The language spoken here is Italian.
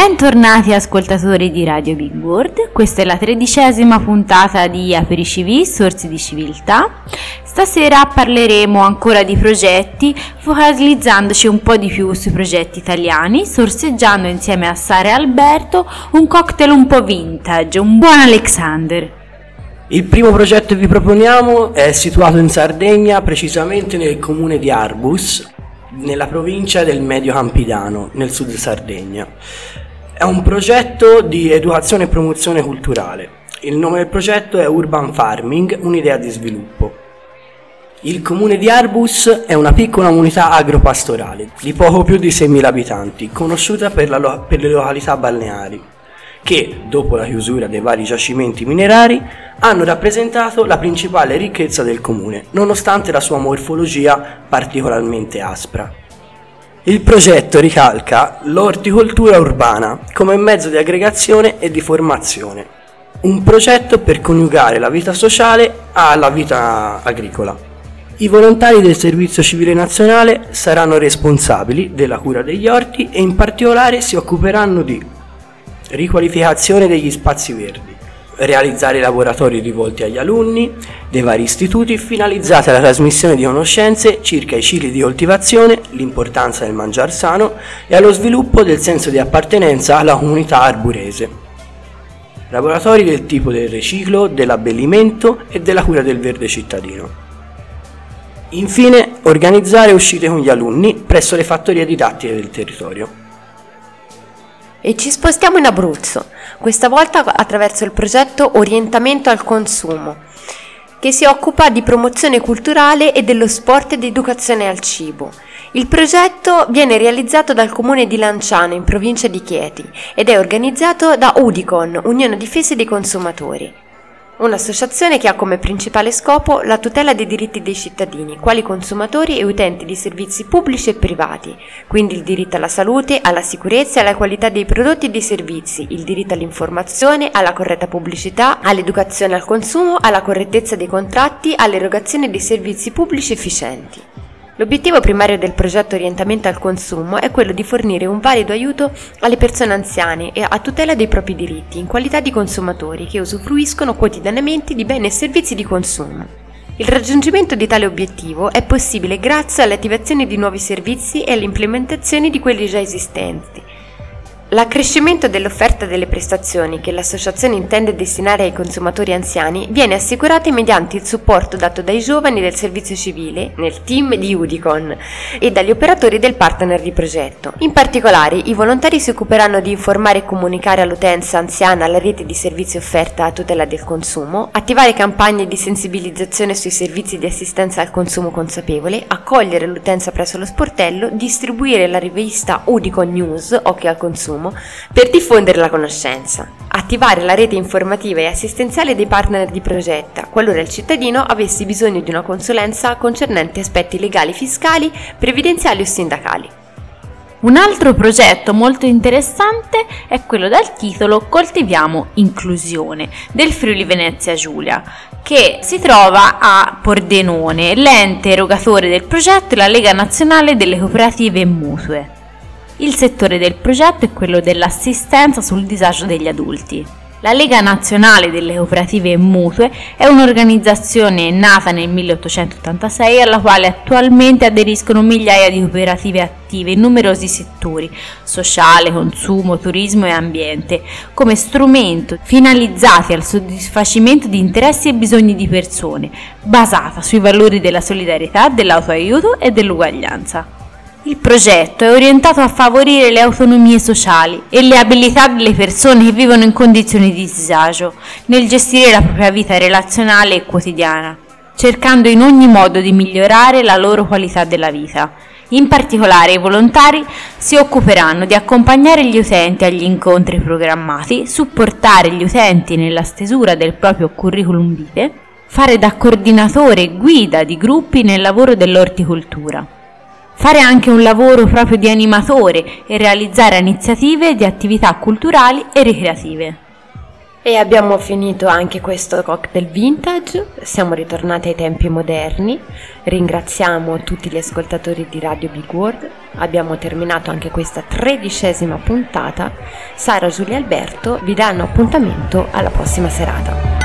Bentornati ascoltatori di Radio Big Board, questa è la 13ª puntata di AperiCiV, Sorsi di Civiltà. Stasera parleremo ancora di progetti, focalizzandoci un po' di più sui progetti italiani, sorseggiando insieme a Sara e Alberto un cocktail un po' vintage, un buon Alexander. Il primo progetto che vi proponiamo è situato in Sardegna, precisamente nel comune di Arbus, nella provincia del Medio Campidano, nel sud Sardegna. È un progetto di educazione e promozione culturale. Il nome del progetto è Urban Farming, un'idea di sviluppo. Il comune di Arbus è una piccola comunità agropastorale di poco più di 6.000 abitanti, conosciuta per le località balneari, che, dopo la chiusura dei vari giacimenti minerari, hanno rappresentato la principale ricchezza del comune, nonostante la sua morfologia particolarmente aspra. Il progetto ricalca l'orticoltura urbana come mezzo di aggregazione e di formazione, un progetto per coniugare la vita sociale alla vita agricola. I volontari del Servizio Civile Nazionale saranno responsabili della cura degli orti e in particolare si occuperanno di riqualificazione degli spazi verdi, realizzare laboratori rivolti agli alunni dei vari istituti finalizzati alla trasmissione di conoscenze circa i cicli di coltivazione, l'importanza del mangiar sano e allo sviluppo del senso di appartenenza alla comunità arburese. Laboratori del tipo del riciclo, dell'abbellimento e della cura del verde cittadino. Infine, organizzare uscite con gli alunni presso le fattorie didattiche del territorio. E ci spostiamo in Abruzzo, questa volta attraverso il progetto Orientamento al Consumo, che si occupa di promozione culturale e dello sport ed educazione al cibo. Il progetto viene realizzato dal comune di Lanciano in provincia di Chieti ed è organizzato da Udicon, Unione Difesa dei Consumatori. Un'associazione che ha come principale scopo la tutela dei diritti dei cittadini, quali consumatori e utenti di servizi pubblici e privati, quindi il diritto alla salute, alla sicurezza e alla qualità dei prodotti e dei servizi, il diritto all'informazione, alla corretta pubblicità, all'educazione al consumo, alla correttezza dei contratti, all'erogazione dei servizi pubblici efficienti. L'obiettivo primario del progetto Orientamento al Consumo è quello di fornire un valido aiuto alle persone anziane e a tutela dei propri diritti in qualità di consumatori che usufruiscono quotidianamente di beni e servizi di consumo. Il raggiungimento di tale obiettivo è possibile grazie all'attivazione di nuovi servizi e all'implementazione di quelli già esistenti. L'accrescimento dell'offerta delle prestazioni che l'associazione intende destinare ai consumatori anziani viene assicurato mediante il supporto dato dai giovani del servizio civile nel team di Udicon e dagli operatori del partner di progetto. In particolare, i volontari si occuperanno di informare e comunicare all'utenza anziana la rete di servizi offerta a tutela del consumo, attivare campagne di sensibilizzazione sui servizi di assistenza al consumo consapevole, accogliere l'utenza presso lo sportello, distribuire la rivista Udicon News, Occhio al Consumo, per diffondere la conoscenza, attivare la rete informativa e assistenziale dei partner di progetto, qualora il cittadino avesse bisogno di una consulenza concernente aspetti legali, fiscali, previdenziali o sindacali. Un altro progetto molto interessante è quello dal titolo Coltiviamo Inclusione del Friuli Venezia Giulia, che si trova a Pordenone. L'ente erogatore del progetto è la Lega Nazionale delle Cooperative e Mutue. Il settore del progetto è quello dell'assistenza sul disagio degli adulti. La Lega Nazionale delle Cooperative e Mutue è un'organizzazione nata nel 1886 alla quale attualmente aderiscono migliaia di cooperative attive in numerosi settori: sociale, consumo, turismo e ambiente, come strumento finalizzati al soddisfacimento di interessi e bisogni di persone, basata sui valori della solidarietà, dell'autoaiuto e dell'uguaglianza. Il progetto è orientato a favorire le autonomie sociali e le abilità delle persone che vivono in condizioni di disagio nel gestire la propria vita relazionale e quotidiana, cercando in ogni modo di migliorare la loro qualità della vita. In particolare, i volontari si occuperanno di accompagnare gli utenti agli incontri programmati, supportare gli utenti nella stesura del proprio curriculum vitae, fare da coordinatore e guida di gruppi nel lavoro dell'orticoltura. Fare anche un lavoro proprio di animatore e realizzare iniziative di attività culturali e ricreative. E abbiamo finito anche questo cocktail vintage, siamo ritornati ai tempi moderni, ringraziamo tutti gli ascoltatori di Radio Big World, abbiamo terminato anche questa 13ª puntata, Sara, Giulia e Alberto vi danno appuntamento alla prossima serata.